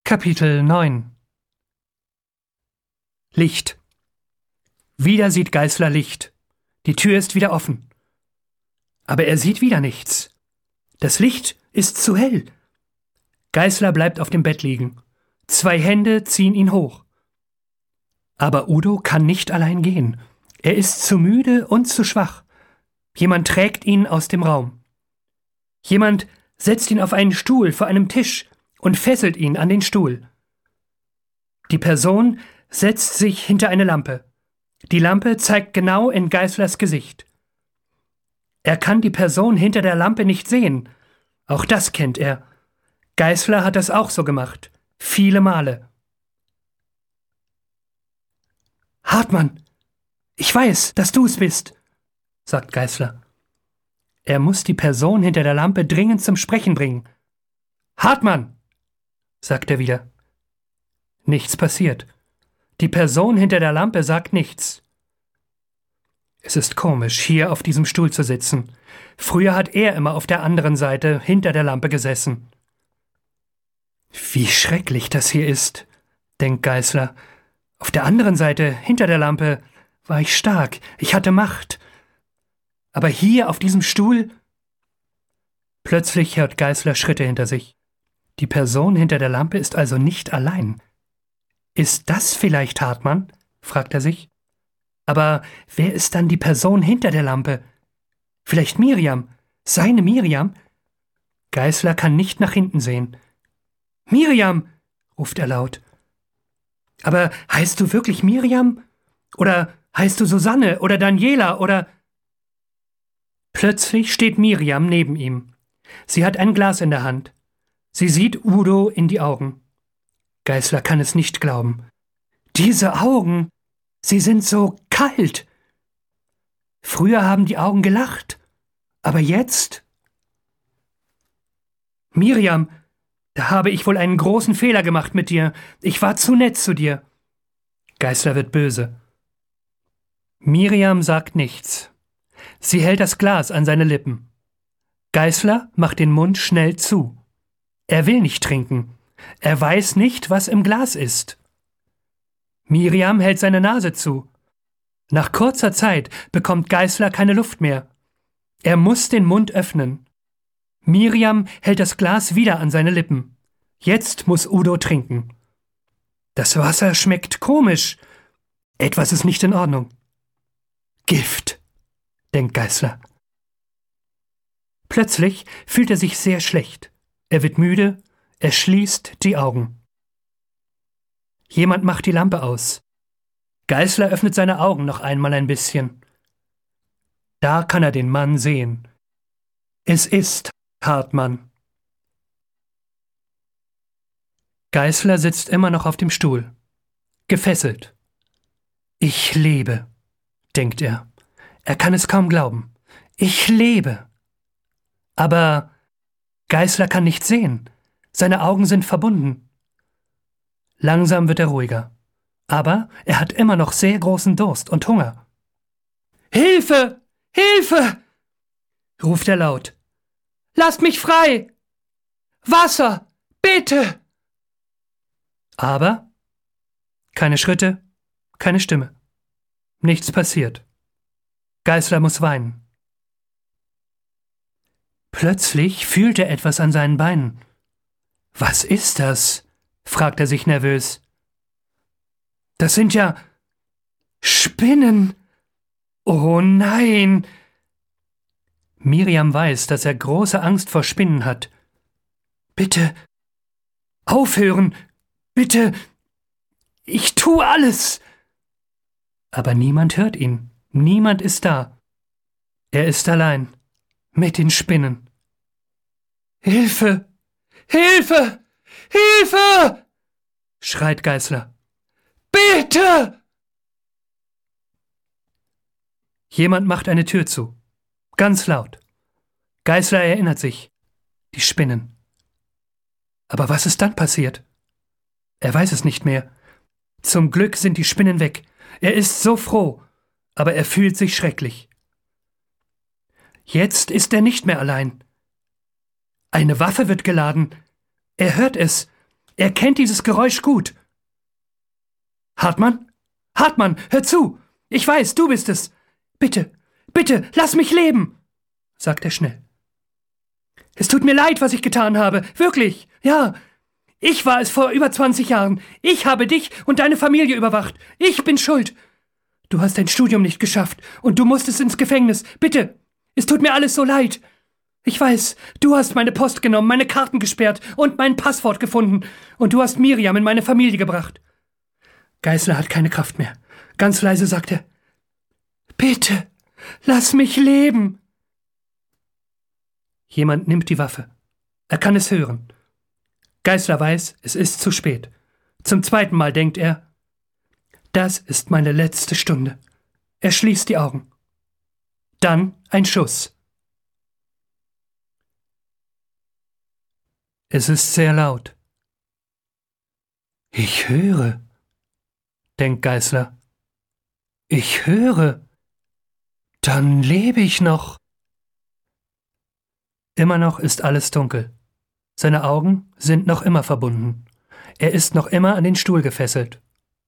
Kapitel 9 Licht. Wieder sieht Geißler Licht. Die Tür ist wieder offen. Aber er sieht wieder nichts. Das Licht ist zu hell. Geißler bleibt auf dem Bett liegen. 2 Hände ziehen ihn hoch. Aber Udo kann nicht allein gehen. Er ist zu müde und zu schwach. Jemand trägt ihn aus dem Raum. Jemand setzt ihn auf einen Stuhl vor einem Tisch und fesselt ihn an den Stuhl. Die Person setzt sich hinter eine Lampe. Die Lampe zeigt genau in Geißlers Gesicht. Er kann die Person hinter der Lampe nicht sehen. Auch das kennt er. Geißler hat das auch so gemacht. Viele Male. »Hartmann, ich weiß, dass du es bist«, sagt Geißler. Er muss die Person hinter der Lampe dringend zum Sprechen bringen. »Hartmann«, sagt er wieder. Nichts passiert. Die Person hinter der Lampe sagt nichts. Es ist komisch, hier auf diesem Stuhl zu sitzen. Früher hat er immer auf der anderen Seite hinter der Lampe gesessen. Wie schrecklich das hier ist, denkt Geißler. Auf der anderen Seite, hinter der Lampe, war ich stark, ich hatte Macht. Aber hier auf diesem Stuhl... Plötzlich hört Geißler Schritte hinter sich. Die Person hinter der Lampe ist also nicht allein. Ist das vielleicht Hartmann? Fragt er sich. Aber wer ist dann die Person hinter der Lampe? Vielleicht Miriam? Seine Miriam? Geißler kann nicht nach hinten sehen. »Miriam«, ruft er laut. »Aber heißt du wirklich Miriam? Oder heißt du Susanne oder Daniela oder...« Plötzlich steht Miriam neben ihm. Sie hat ein Glas in der Hand. Sie sieht Udo in die Augen. Geißler kann es nicht glauben. Diese Augen, sie sind so kalt. Früher haben die Augen gelacht, aber jetzt... »Miriam, da habe ich wohl einen großen Fehler gemacht mit dir. Ich war zu nett zu dir.« Geißler wird böse. Miriam sagt nichts. Sie hält das Glas an seine Lippen. Geißler macht den Mund schnell zu. Er will nicht trinken. Er weiß nicht, was im Glas ist. Miriam hält seine Nase zu. Nach kurzer Zeit bekommt Geißler keine Luft mehr. Er muss den Mund öffnen. Miriam hält das Glas wieder an seine Lippen. Jetzt muss Udo trinken. Das Wasser schmeckt komisch. Etwas ist nicht in Ordnung. Gift, denkt Geißler. Plötzlich fühlt er sich sehr schlecht. Er wird müde, er schließt die Augen. Jemand macht die Lampe aus. Geißler öffnet seine Augen noch einmal ein bisschen. Da kann er den Mann sehen. Es ist Hartmann. Geißler sitzt immer noch auf dem Stuhl, gefesselt. Ich lebe, denkt er. Er kann es kaum glauben. Ich lebe. Aber Geißler kann nicht sehen. Seine Augen sind verbunden. Langsam wird er ruhiger. Aber er hat immer noch sehr großen Durst und Hunger. »Hilfe! Hilfe!« ruft er laut. »Lasst mich frei! Wasser! Bitte!« Aber keine Schritte, keine Stimme. Nichts passiert. Geißler muss weinen. Plötzlich fühlt er etwas an seinen Beinen. »Was ist das?« fragt er sich nervös. »Das sind ja Spinnen! Oh nein!« Miriam weiß, dass er große Angst vor Spinnen hat. »Bitte, aufhören! Bitte! Ich tue alles!« Aber niemand hört ihn. Niemand ist da. Er ist allein. Mit den Spinnen. »Hilfe! Hilfe! Hilfe!« schreit Geißler. »Bitte!« Jemand macht eine Tür zu. Ganz laut. Geißler erinnert sich. Die Spinnen. Aber was ist dann passiert? Er weiß es nicht mehr. Zum Glück sind die Spinnen weg. Er ist so froh, aber er fühlt sich schrecklich. Jetzt ist er nicht mehr allein. Eine Waffe wird geladen. Er hört es. Er kennt dieses Geräusch gut. Hartmann? Hartmann, hör zu! Ich weiß, du bist es! Bitte, bitte, lass mich leben! Sagt er schnell. Es tut mir leid, was ich getan habe. Wirklich. Ja. Ich war es vor über 20 Jahren. Ich habe dich und deine Familie überwacht. Ich bin schuld. Du hast dein Studium nicht geschafft und du musstest ins Gefängnis. Bitte. Es tut mir alles so leid. Ich weiß, du hast meine Post genommen, meine Karten gesperrt und mein Passwort gefunden. Und du hast Miriam in meine Familie gebracht. Geißler hat keine Kraft mehr. Ganz leise sagt er: Bitte, lass mich leben. Jemand nimmt die Waffe. Er kann es hören. Geißler weiß, es ist zu spät. Zum zweiten Mal denkt er: Das ist meine letzte Stunde. Er schließt die Augen. Dann ein Schuss. Es ist sehr laut. Ich höre, denkt Geißler. Ich höre. Dann lebe ich noch. Immer noch ist alles dunkel. Seine Augen sind noch immer verbunden. Er ist noch immer an den Stuhl gefesselt.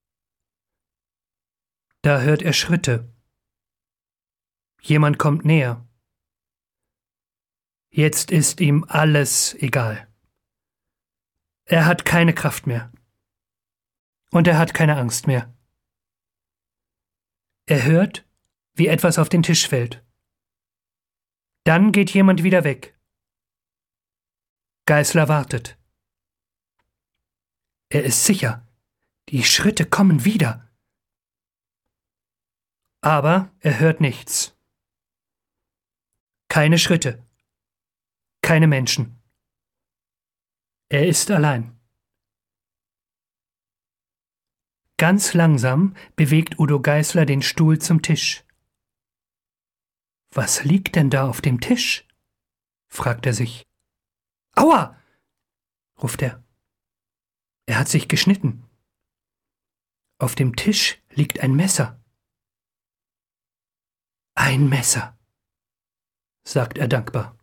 Da hört er Schritte. Jemand kommt näher. Jetzt ist ihm alles egal. Er hat keine Kraft mehr. Und er hat keine Angst mehr. Er hört, wie etwas auf den Tisch fällt. Dann geht jemand wieder weg. Geißler wartet. Er ist sicher, die Schritte kommen wieder. Aber er hört nichts. Keine Schritte. Keine Menschen. Er ist allein. Ganz langsam bewegt Udo Geißler den Stuhl zum Tisch. Was liegt denn da auf dem Tisch? Fragt er sich. Aua! Ruft er. Er hat sich geschnitten. Auf dem Tisch liegt ein Messer. Ein Messer, sagt er dankbar.